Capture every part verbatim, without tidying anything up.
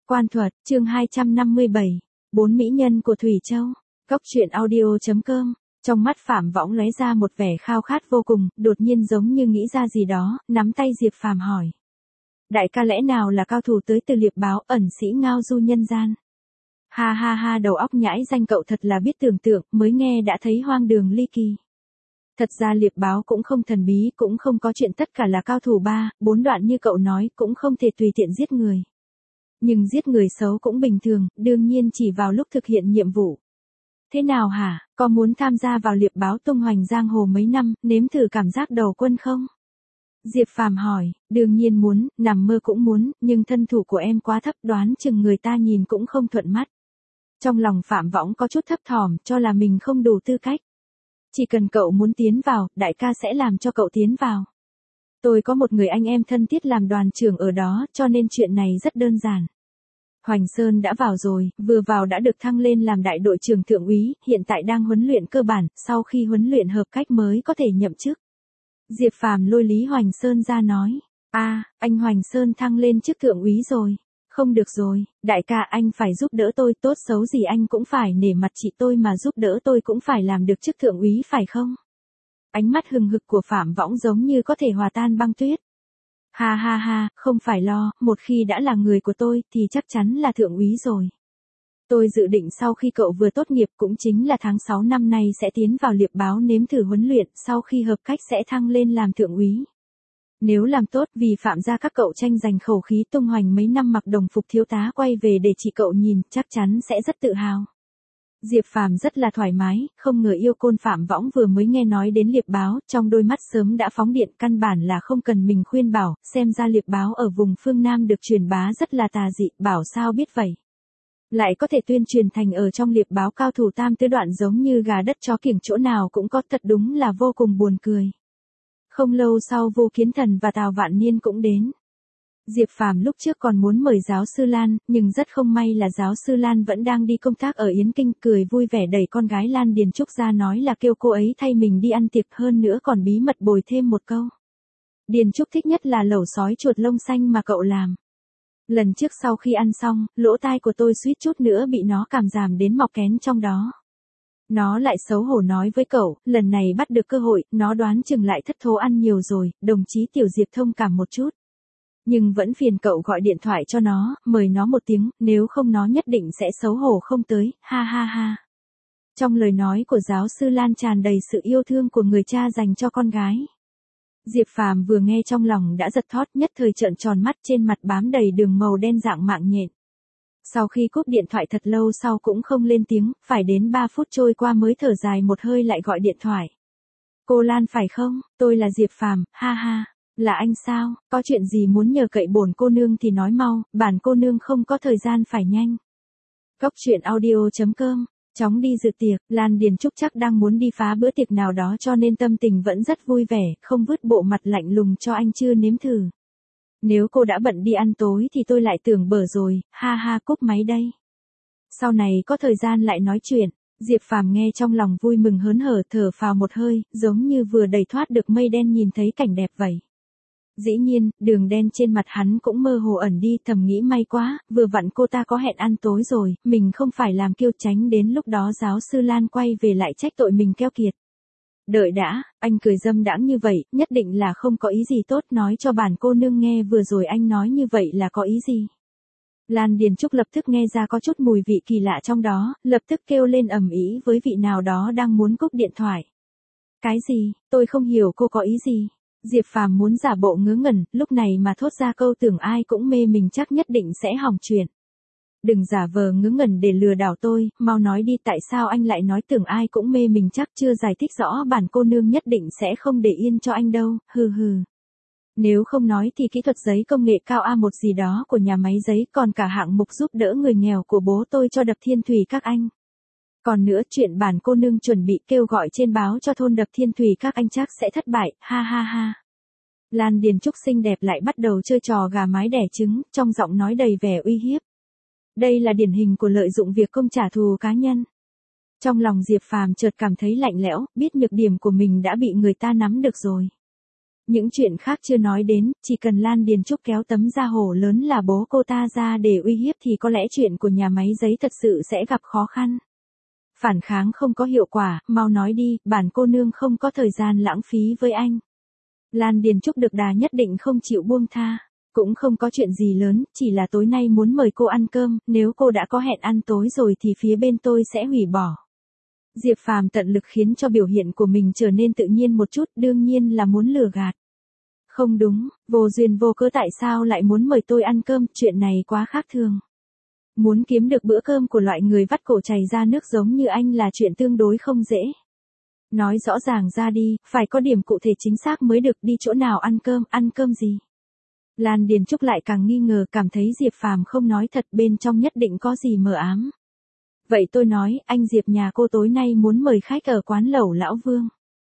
Quan thuật, chương hai trăm năm mươi bảy. Bốn mỹ nhân của Thủy Châu. Góc truyện audio.com. Trong mắt Phạm Võng lóe ra một vẻ khao khát vô cùng, đột nhiên giống như nghĩ ra gì đó, nắm tay Diệp Phàm hỏi. Đại ca lẽ nào là cao thủ tới từ Liệp Báo, ẩn sĩ ngao du nhân gian? Ha ha ha, đầu óc nhãi danh cậu thật là biết tưởng tượng, mới nghe đã thấy hoang đường ly kỳ. Thật ra Liệp Báo cũng không thần bí, cũng không có chuyện tất cả là cao thủ ba, bốn đoạn như cậu nói, cũng không thể tùy tiện giết người. Nhưng giết người xấu cũng bình thường, đương nhiên chỉ vào lúc thực hiện nhiệm vụ. Thế nào hả, có muốn tham gia vào Liệp Báo tung hoành giang hồ mấy năm, nếm thử cảm giác đầu quân không? Diệp Phàm hỏi, đương nhiên muốn, nằm mơ cũng muốn, nhưng thân thủ của em quá thấp, đoán chừng người ta nhìn cũng không thuận mắt. Trong lòng Phạm Võng có chút thấp thỏm, cho là mình không đủ tư cách. Chỉ cần cậu muốn tiến vào, đại ca sẽ làm cho cậu tiến vào. Tôi có một người anh em thân thiết làm đoàn trưởng ở đó, cho nên chuyện này rất đơn giản. Hoành Sơn đã vào rồi, vừa vào đã được thăng lên làm đại đội trưởng thượng úy, hiện tại đang huấn luyện cơ bản, sau khi huấn luyện hợp cách mới có thể nhậm chức. Diệp Phàm lôi Lý Hoành Sơn ra nói, a, à, anh Hoành Sơn thăng lên chức thượng úy rồi. Không được rồi, đại ca anh phải giúp đỡ tôi, tốt xấu gì anh cũng phải nể mặt chị tôi mà giúp đỡ tôi cũng phải làm được chức thượng úy phải không? Ánh mắt hừng hực của Phạm Võng giống như có thể hòa tan băng tuyết. Ha ha ha, không phải lo, một khi đã là người của tôi thì chắc chắn là thượng úy rồi. Tôi dự định sau khi cậu vừa tốt nghiệp cũng chính là tháng sáu năm nay sẽ tiến vào Liệp Báo nếm thử huấn luyện, sau khi hợp cách sẽ thăng lên làm thượng úy. Nếu làm tốt vì Phạm gia các cậu tranh giành khẩu khí tung hoành mấy năm mặc đồng phục thiếu tá quay về để chị cậu nhìn, chắc chắn sẽ rất tự hào. Diệp Phàm rất là thoải mái, không ngờ yêu côn Phạm Võng vừa mới nghe nói đến Liệp Báo, trong đôi mắt sớm đã phóng điện, căn bản là không cần mình khuyên bảo, xem ra Liệp Báo ở vùng phương Nam được truyền bá rất là tà dị, bảo sao biết vậy. Lại có thể tuyên truyền thành ở trong Liệp Báo cao thủ tam tứ đoạn giống như gà đất chó kiểng chỗ nào cũng có, thật đúng là vô cùng buồn cười. Không lâu sau Vô Kiến Thần và Tào Vạn Niên cũng đến. Diệp Phàm lúc trước còn muốn mời giáo sư Lan, nhưng rất không may là giáo sư Lan vẫn đang đi công tác ở Yến Kinh, cười vui vẻ đẩy con gái Lan Điền Trúc ra nói là kêu cô ấy thay mình đi ăn tiệc, hơn nữa còn bí mật bồi thêm một câu. Điền Trúc thích nhất là lẩu sói chuột lông xanh mà cậu làm. Lần trước sau khi ăn xong, lỗ tai của tôi suýt chút nữa bị nó cảm giảm đến mọc kén trong đó. Nó lại xấu hổ nói với cậu, lần này bắt được cơ hội, nó đoán chừng lại thất thố ăn nhiều rồi, đồng chí Tiểu Diệp thông cảm một chút. Nhưng vẫn phiền cậu gọi điện thoại cho nó, mời nó một tiếng, nếu không nó nhất định sẽ xấu hổ không tới, ha ha ha. Trong lời nói của giáo sư Lan tràn đầy sự yêu thương của người cha dành cho con gái. Diệp Phàm vừa nghe trong lòng đã giật thót, nhất thời trợn tròn mắt, trên mặt bám đầy đường màu đen dạng mạng nhện. Sau khi cúp điện thoại thật lâu sau cũng không lên tiếng, phải đến ba phút trôi qua mới thở dài một hơi lại gọi điện thoại. Cô Lan phải không, tôi là Diệp Phàm, ha ha, là anh sao, có chuyện gì muốn nhờ cậy bổn cô nương thì nói mau, bản cô nương không có thời gian phải nhanh. Góc truyện audio.com, chóng đi dự tiệc, Lan Điền Trúc chắc đang muốn đi phá bữa tiệc nào đó cho nên tâm tình vẫn rất vui vẻ, không vứt bộ mặt lạnh lùng cho anh chưa nếm thử. Nếu cô đã bận đi ăn tối thì tôi lại tưởng bở rồi, ha ha, cúp máy đây. Sau này có thời gian lại nói chuyện. Diệp Phàm nghe trong lòng vui mừng hớn hở, thở phào một hơi, giống như vừa đẩy thoát được mây đen nhìn thấy cảnh đẹp vậy. Dĩ nhiên, đường đen trên mặt hắn cũng mơ hồ ẩn đi, thầm nghĩ may quá, vừa vặn cô ta có hẹn ăn tối rồi, mình không phải làm kiêu, tránh đến lúc đó giáo sư Lan quay về lại trách tội mình keo kiệt. Đợi đã, anh cười dâm đãng như vậy, nhất định là không có ý gì tốt, nói cho bản cô nương nghe vừa rồi anh nói như vậy là có ý gì. Lan Điền Trúc lập tức nghe ra có chút mùi vị kỳ lạ trong đó, lập tức kêu lên ầm ĩ với vị nào đó đang muốn cúp điện thoại. Cái gì, tôi không hiểu cô có ý gì. Diệp Phàm muốn giả bộ ngớ ngẩn, lúc này mà thốt ra câu tưởng ai cũng mê mình chắc nhất định sẽ hỏng chuyện. Đừng giả vờ ngớ ngẩn để lừa đảo tôi, mau nói đi, tại sao anh lại nói tưởng ai cũng mê mình chắc, chưa giải thích rõ bản cô nương nhất định sẽ không để yên cho anh đâu, hừ hừ. Nếu không nói thì kỹ thuật giấy công nghệ cao A một gì đó của nhà máy giấy, còn cả hạng mục giúp đỡ người nghèo của bố tôi cho đập Thiên Thủy các anh. Còn nữa chuyện bản cô nương chuẩn bị kêu gọi trên báo cho thôn đập Thiên Thủy các anh chắc sẽ thất bại, ha ha ha. Lan Điền Trúc xinh đẹp lại bắt đầu chơi trò gà mái đẻ trứng, trong giọng nói đầy vẻ uy hiếp. Đây là điển hình của lợi dụng việc công trả thù cá nhân. Trong lòng Diệp Phàm chợt cảm thấy lạnh lẽo, biết nhược điểm của mình đã bị người ta nắm được rồi. Những chuyện khác chưa nói đến, chỉ cần Lan Điền Trúc kéo tấm da hổ lớn là bố cô ta ra để uy hiếp thì có lẽ chuyện của nhà máy giấy thật sự sẽ gặp khó khăn. Phản kháng không có hiệu quả, mau nói đi, bản cô nương không có thời gian lãng phí với anh. Lan Điền Trúc được đà nhất định không chịu buông tha. Cũng không có chuyện gì lớn, chỉ là tối nay muốn mời cô ăn cơm, nếu cô đã có hẹn ăn tối rồi thì phía bên tôi sẽ hủy bỏ. Diệp Phàm tận lực khiến cho biểu hiện của mình trở nên tự nhiên một chút, đương nhiên là muốn lừa gạt. Không đúng, vô duyên vô cớ tại sao lại muốn mời tôi ăn cơm, chuyện này quá khác thường. Muốn kiếm được bữa cơm của loại người vắt cổ chảy ra nước giống như anh là chuyện tương đối không dễ. Nói rõ ràng ra đi, phải có điểm cụ thể chính xác mới được, đi chỗ nào ăn cơm, ăn cơm gì. Lan Điền Trúc lại càng nghi ngờ, cảm thấy Diệp Phàm không nói thật, bên trong nhất định có gì mờ ám. Vậy tôi nói, anh Diệp nhà cô tối nay muốn mời khách ở quán lẩu Lão Vương.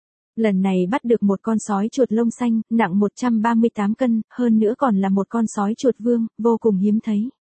Lần này bắt được một con sói chuột lông xanh, nặng một trăm ba mươi tám cân, hơn nữa còn là một con sói chuột vương, vô cùng hiếm thấy.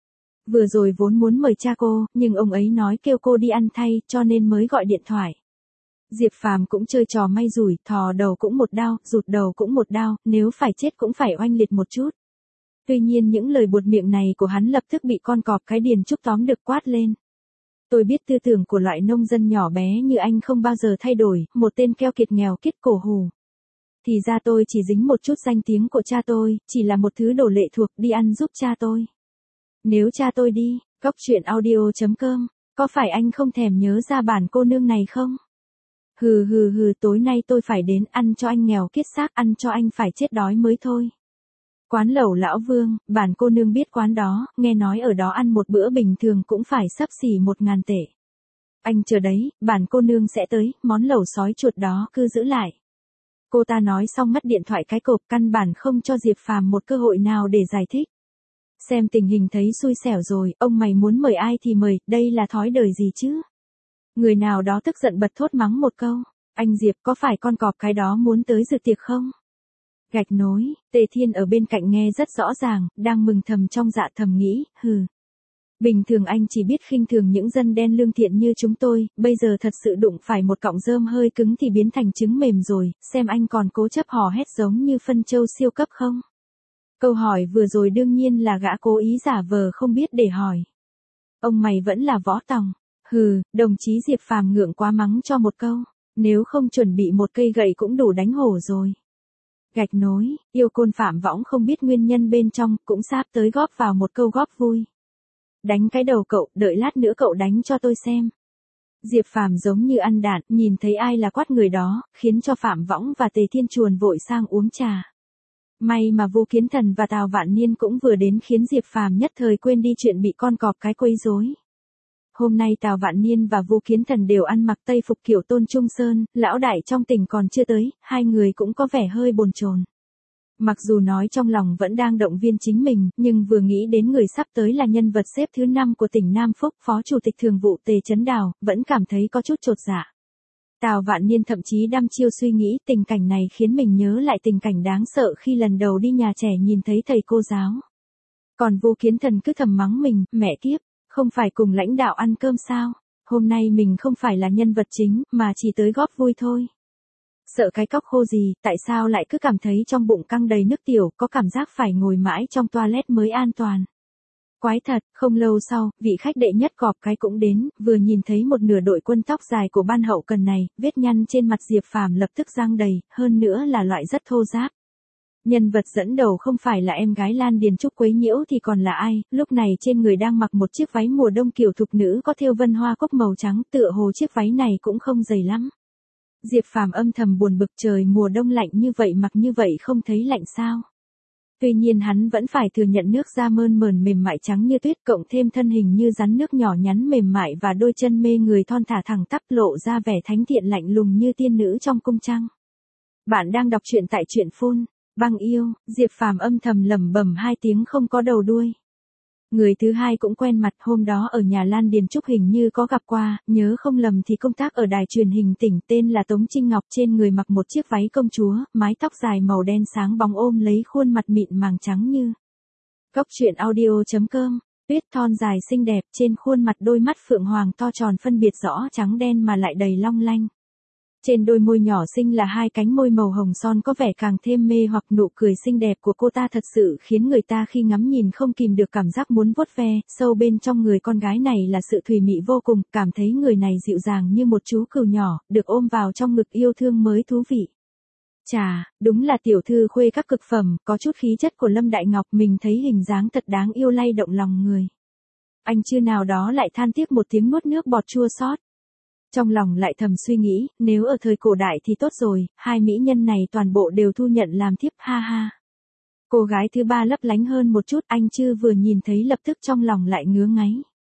Vừa rồi vốn muốn mời cha cô, nhưng ông ấy nói kêu cô đi ăn thay, cho nên mới gọi điện thoại. Diệp Phàm cũng chơi trò may rủi, thò đầu cũng một đao, rụt đầu cũng một đao, nếu phải chết cũng phải oanh liệt một chút. Tuy nhiên những lời buột miệng này của hắn lập tức bị con cọp cái Điền Trúc tóm được quát lên. Tôi biết tư tưởng của loại nông dân nhỏ bé như anh không bao giờ thay đổi, một tên keo kiệt nghèo kiết cổ hù. Thì ra tôi chỉ dính một chút danh tiếng của cha tôi, chỉ là một thứ đồ lệ thuộc, đi ăn giúp cha tôi. Nếu cha tôi đi, góc chuyện audio chấm com, có phải anh không thèm nhớ ra bản cô nương này không? Hừ hừ hừ, tối nay tôi phải đến ăn cho anh nghèo kiết xác, ăn cho anh phải chết đói mới thôi. Quán lẩu Lão Vương, bản cô nương biết quán đó, nghe nói ở đó ăn một bữa bình thường cũng phải xấp xỉ một ngàn tệ. Anh chờ đấy, bản cô nương sẽ tới, món lẩu sói chuột đó cứ giữ lại. Cô ta nói xong mất điện thoại cái cộp, căn bản không cho Diệp Phàm một cơ hội nào để giải thích. Xem tình hình thấy xui xẻo rồi, ông mày muốn mời ai thì mời, đây là thói đời gì chứ? Người nào đó tức giận bật thốt mắng một câu, anh Diệp có phải con cọp cái đó muốn tới dự tiệc không? Gạch nối, Tề Thiên ở bên cạnh nghe rất rõ ràng, đang mừng thầm trong dạ thầm nghĩ, hừ. Bình thường anh chỉ biết khinh thường những dân đen lương thiện như chúng tôi, bây giờ thật sự đụng phải một cọng rơm hơi cứng thì biến thành trứng mềm rồi, xem anh còn cố chấp hò hét giống như phân châu siêu cấp không? Câu hỏi vừa rồi đương nhiên là gã cố ý giả vờ không biết để hỏi. Ông mày vẫn là võ tòng. Hừ, đồng chí Diệp Phàm ngượng quá mắng cho một câu, nếu không chuẩn bị một cây gậy cũng đủ đánh hổ rồi. Gạch nối, yêu côn Phạm Võng không biết nguyên nhân bên trong, cũng sắp tới góp vào một câu góp vui. Đánh cái đầu cậu, đợi lát nữa cậu đánh cho tôi xem. Diệp Phàm giống như ăn đạn, nhìn thấy ai là quát người đó, khiến cho Phạm Võng và Tề Thiên chuồn vội sang uống trà. May mà Vu Kiến Thần và Tào Vạn Niên cũng vừa đến khiến Diệp Phàm nhất thời quên đi chuyện bị con cọp cái quấy rối. Hôm nay Tào Vạn Niên và Vu Kiến Thần đều ăn mặc tây phục kiểu Tôn Trung Sơn, lão đại trong tỉnh còn chưa tới, hai người cũng có vẻ hơi bồn chồn. Mặc dù nói trong lòng vẫn đang động viên chính mình, nhưng vừa nghĩ đến người sắp tới là nhân vật xếp thứ năm của tỉnh Nam Phúc, Phó Chủ tịch Thường vụ Tề Chấn Đào, vẫn cảm thấy có chút chột dạ. Tào Vạn Niên thậm chí đăm chiêu suy nghĩ, tình cảnh này khiến mình nhớ lại tình cảnh đáng sợ khi lần đầu đi nhà trẻ nhìn thấy thầy cô giáo. Còn Vu Kiến Thần cứ thầm mắng mình, mẹ kiếp, không phải cùng lãnh đạo ăn cơm sao? Hôm nay mình không phải là nhân vật chính, mà chỉ tới góp vui thôi. Sợ cái cóc khô gì, tại sao lại cứ cảm thấy trong bụng căng đầy nước tiểu, có cảm giác phải ngồi mãi trong toilet mới an toàn. Quái thật, không lâu sau, vị khách đệ nhất cọp cái cũng đến, vừa nhìn thấy một nửa đội quân tóc dài của ban hậu cần này, vết nhăn trên mặt Diệp Phàm lập tức giăng đầy, hơn nữa là loại rất thô ráp. Nhân vật dẫn đầu không phải là em gái Lan Điền Trúc quấy nhiễu thì còn là ai, lúc này trên người đang mặc một chiếc váy mùa đông kiểu thục nữ có thêu vân hoa cúc màu trắng, tựa hồ chiếc váy này cũng không dày lắm. Diệp Phàm âm thầm buồn bực, trời mùa đông lạnh như vậy mặc như vậy không thấy lạnh sao. Tuy nhiên hắn vẫn phải thừa nhận nước da mơn mởn mềm mại trắng như tuyết, cộng thêm thân hình như rắn nước nhỏ nhắn mềm mại và đôi chân mê người thon thả thẳng tắp, lộ ra vẻ thánh thiện lạnh lùng như tiên nữ trong cung trăng. Bạn đang đọc truyện tại truyện phun. Băng yêu, Diệp Phàm âm thầm lẩm bẩm hai tiếng không có đầu đuôi. Người thứ hai cũng quen mặt, hôm đó ở nhà Lan Điền Trúc hình như có gặp qua, nhớ không lầm thì công tác ở đài truyền hình tỉnh, tên là Tống Trinh Ngọc, trên người mặc một chiếc váy công chúa, mái tóc dài màu đen sáng bóng ôm lấy khuôn mặt mịn màng trắng như. Góc chuyện audio chấm com, tuyết thon dài xinh đẹp, trên khuôn mặt đôi mắt phượng hoàng to tròn phân biệt rõ trắng đen mà lại đầy long lanh. Trên đôi môi nhỏ xinh là hai cánh môi màu hồng son có vẻ càng thêm mê hoặc, nụ cười xinh đẹp của cô ta thật sự khiến người ta khi ngắm nhìn không kìm được cảm giác muốn vuốt ve. Sâu bên trong người con gái này là sự thùy mị vô cùng, cảm thấy người này dịu dàng như một chú cừu nhỏ, được ôm vào trong ngực yêu thương mới thú vị. Chà, đúng là tiểu thư khuê các cực phẩm, có chút khí chất của Lâm Đại Ngọc, mình thấy hình dáng thật đáng yêu lay động lòng người. Anh chưa nào đó lại than tiếc một tiếng nuốt nước bọt chua xót. Trong lòng lại thầm suy nghĩ, nếu ở thời cổ đại thì tốt rồi, hai mỹ nhân này toàn bộ đều thu nhận làm thiếp, ha ha. Cô gái thứ ba lấp lánh hơn một chút, anh chưa vừa nhìn thấy lập tức trong lòng lại ngứa ngáy.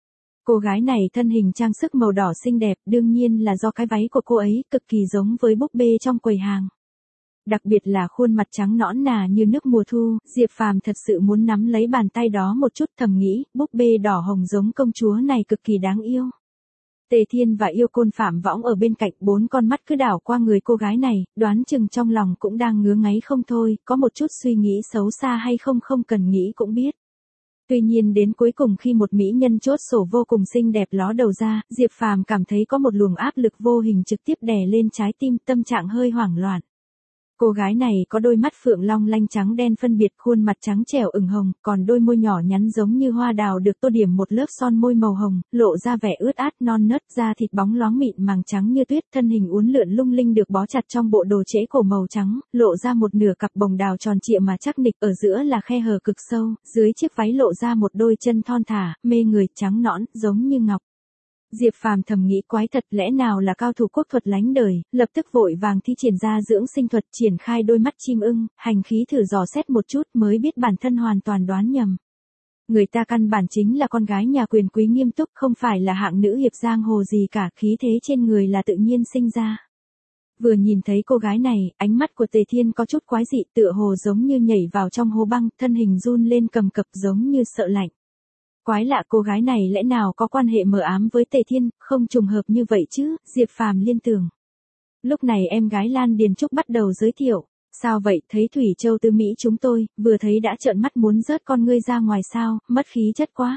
Cô gái này thân hình trang sức màu đỏ xinh đẹp, đương nhiên là do cái váy của cô ấy cực kỳ giống với búp bê trong quầy hàng. Đặc biệt là khuôn mặt trắng nõn nà như nước mùa thu, Diệp Phàm thật sự muốn nắm lấy bàn tay đó một chút, thầm nghĩ, búp bê đỏ hồng giống công chúa này cực kỳ đáng yêu. Tề Thiên và Yêu Côn Phạm Võng ở bên cạnh, bốn con mắt cứ đảo qua người cô gái này, đoán chừng trong lòng cũng đang ngứa ngáy không thôi, có một chút suy nghĩ xấu xa hay không không cần nghĩ cũng biết. Tuy nhiên đến cuối cùng khi một mỹ nhân chốt sổ vô cùng xinh đẹp ló đầu ra, Diệp Phàm cảm thấy có một luồng áp lực vô hình trực tiếp đè lên trái tim, tâm trạng hơi hoảng loạn. Cô gái này có đôi mắt phượng long lanh trắng đen phân biệt, khuôn mặt trắng trẻo ửng hồng, còn đôi môi nhỏ nhắn giống như hoa đào được tô điểm một lớp son môi màu hồng, lộ ra vẻ ướt át non nớt, da thịt bóng loáng mịn màng trắng như tuyết, thân hình uốn lượn lung linh được bó chặt trong bộ đồ trễ cổ màu trắng, lộ ra một nửa cặp bồng đào tròn trịa mà chắc nịch, ở giữa là khe hở cực sâu, dưới chiếc váy lộ ra một đôi chân thon thả, mê người, trắng nõn, giống như ngọc. Diệp Phàm thầm nghĩ quái thật, lẽ nào là cao thủ quốc thuật lánh đời, lập tức vội vàng thi triển ra dưỡng sinh thuật, triển khai đôi mắt chim ưng, hành khí thử dò xét một chút mới biết bản thân hoàn toàn đoán nhầm. Người ta căn bản chính là con gái nhà quyền quý nghiêm túc, không phải là hạng nữ hiệp giang hồ gì cả, khí thế trên người là tự nhiên sinh ra. Vừa nhìn thấy cô gái này, ánh mắt của Tề Thiên có chút quái dị, tựa hồ giống như nhảy vào trong hố băng, thân hình run lên cầm cập giống như sợ lạnh. Quái lạ, cô gái này lẽ nào có quan hệ mờ ám với Tề Thiên, không trùng hợp như vậy chứ, Diệp Phàm liên tưởng. Lúc này em gái Lan Điền Trúc bắt đầu giới thiệu, sao vậy, thấy Thủy Châu Tư Mỹ chúng tôi, vừa thấy đã trợn mắt muốn rớt con ngươi ra ngoài sao, mất khí chất quá.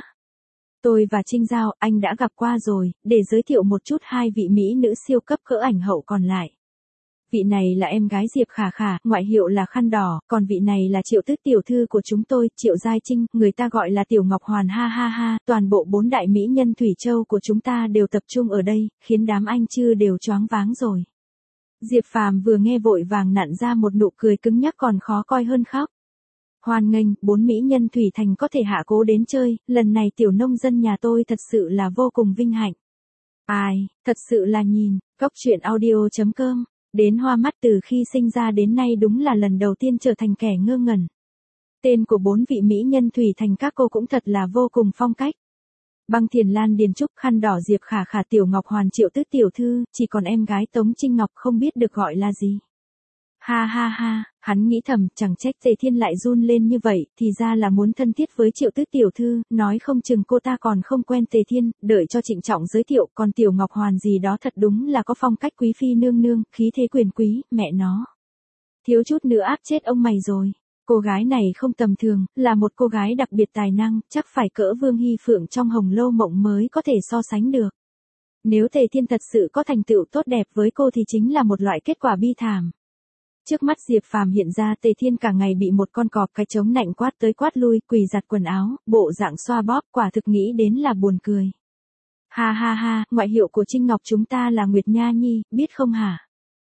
Tôi và Trinh Giao, anh đã gặp qua rồi, để giới thiệu một chút hai vị mỹ nữ siêu cấp cỡ ảnh hậu còn lại. Vị này là em gái Diệp Khả Khả, ngoại hiệu là Khăn Đỏ, còn vị này là Triệu Tứ tiểu thư của chúng tôi, Triệu Giai Trinh, người ta gọi là Tiểu Ngọc Hoàn, ha ha ha, toàn bộ bốn đại mỹ nhân Thủy Châu của chúng ta đều tập trung ở đây, khiến đám anh chưa đều choáng váng rồi. Diệp Phàm vừa nghe vội vàng nặn ra một nụ cười cứng nhắc còn khó coi hơn khóc. Hoan nghênh, bốn mỹ nhân Thủy Thành có thể hạ cố đến chơi, lần này tiểu nông dân nhà tôi thật sự là vô cùng vinh hạnh. Ai, thật sự là nhìn, góc truyện audio chấm com. Đến hoa mắt, từ khi sinh ra đến nay đúng là lần đầu tiên trở thành kẻ ngơ ngẩn. Tên của bốn vị mỹ nhân Thủy Thành các cô cũng thật là vô cùng phong cách. Băng Thiền, Lan Điền Trúc, Khăn Đỏ, Diệp Khả Khả, Tiểu Ngọc Hoàn, Triệu Tứ tiểu thư, chỉ còn em gái Tống Trinh Ngọc không biết được gọi là gì. Ha ha ha, hắn nghĩ thầm, chẳng trách Tề Thiên lại run lên như vậy, thì ra là muốn thân thiết với Triệu Tứ tiểu thư, nói không chừng cô ta còn không quen Tề Thiên, đợi cho trịnh trọng giới thiệu, còn Tiểu Ngọc Hoàn gì đó thật đúng là có phong cách quý phi nương nương, khí thế quyền quý, mẹ nó. Thiếu chút nữa áp chết ông mày rồi. Cô gái này không tầm thường, là một cô gái đặc biệt tài năng, chắc phải cỡ Vương Hy Phượng trong Hồng Lâu Mộng mới có thể so sánh được. Nếu Tề Thiên thật sự có thành tựu tốt đẹp với cô thì chính là một loại kết quả bi thảm. Trước mắt Diệp Phàm hiện ra Tề Thiên cả ngày bị một con cọp cái trống nạnh quát tới quát lui, quỳ giặt quần áo, bộ dạng xoa bóp, quả thực nghĩ đến là buồn cười. Ha ha ha, ngoại hiệu của Trinh Ngọc chúng ta là Nguyệt Nha Nhi, biết không hả?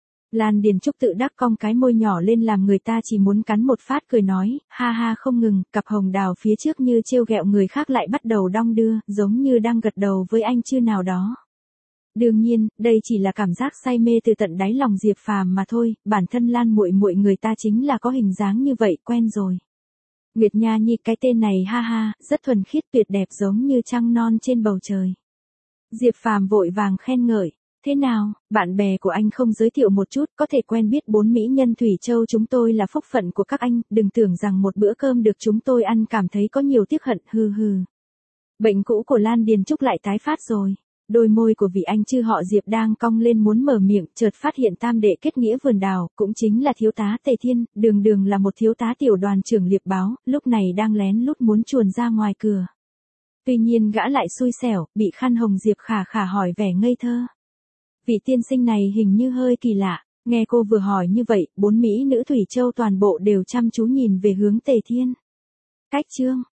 Lan Điền Trúc tự đắc cong cái môi nhỏ lên làm người ta chỉ muốn cắn một phát, cười nói, ha ha không ngừng, cặp hồng đào phía trước như trêu ghẹo người khác lại bắt đầu đong đưa, giống như đang gật đầu với anh chưa nào đó. Đương nhiên, đây chỉ là cảm giác say mê từ tận đáy lòng Diệp Phàm mà thôi, bản thân Lan muội muội người ta chính là có hình dáng như vậy, quen rồi. Nguyệt Nha Nhi, cái tên này ha ha, rất thuần khiết tuyệt đẹp giống như trăng non trên bầu trời. Diệp Phàm vội vàng khen ngợi, thế nào, bạn bè của anh không giới thiệu một chút, có thể quen biết bốn mỹ nhân Thủy Châu chúng tôi là phúc phận của các anh, đừng tưởng rằng một bữa cơm được chúng tôi ăn cảm thấy có nhiều tiếc hận, hừ hừ. Bệnh cũ của Lan Điền Trúc lại tái phát rồi. Đôi môi của vị anh chư họ Diệp đang cong lên muốn mở miệng, chợt phát hiện tam đệ kết nghĩa vườn đào, cũng chính là thiếu tá Tề Thiên, đường đường là một thiếu tá tiểu đoàn trưởng liệp báo, lúc này đang lén lút muốn chuồn ra ngoài cửa. Tuy nhiên gã lại xui xẻo, bị Khăn Hồng Diệp Khả Khả hỏi vẻ ngây thơ. Vị tiên sinh này hình như hơi kỳ lạ. Nghe cô vừa hỏi như vậy, bốn mỹ nữ Thủy Châu toàn bộ đều chăm chú nhìn về hướng Tề Thiên. Cách chương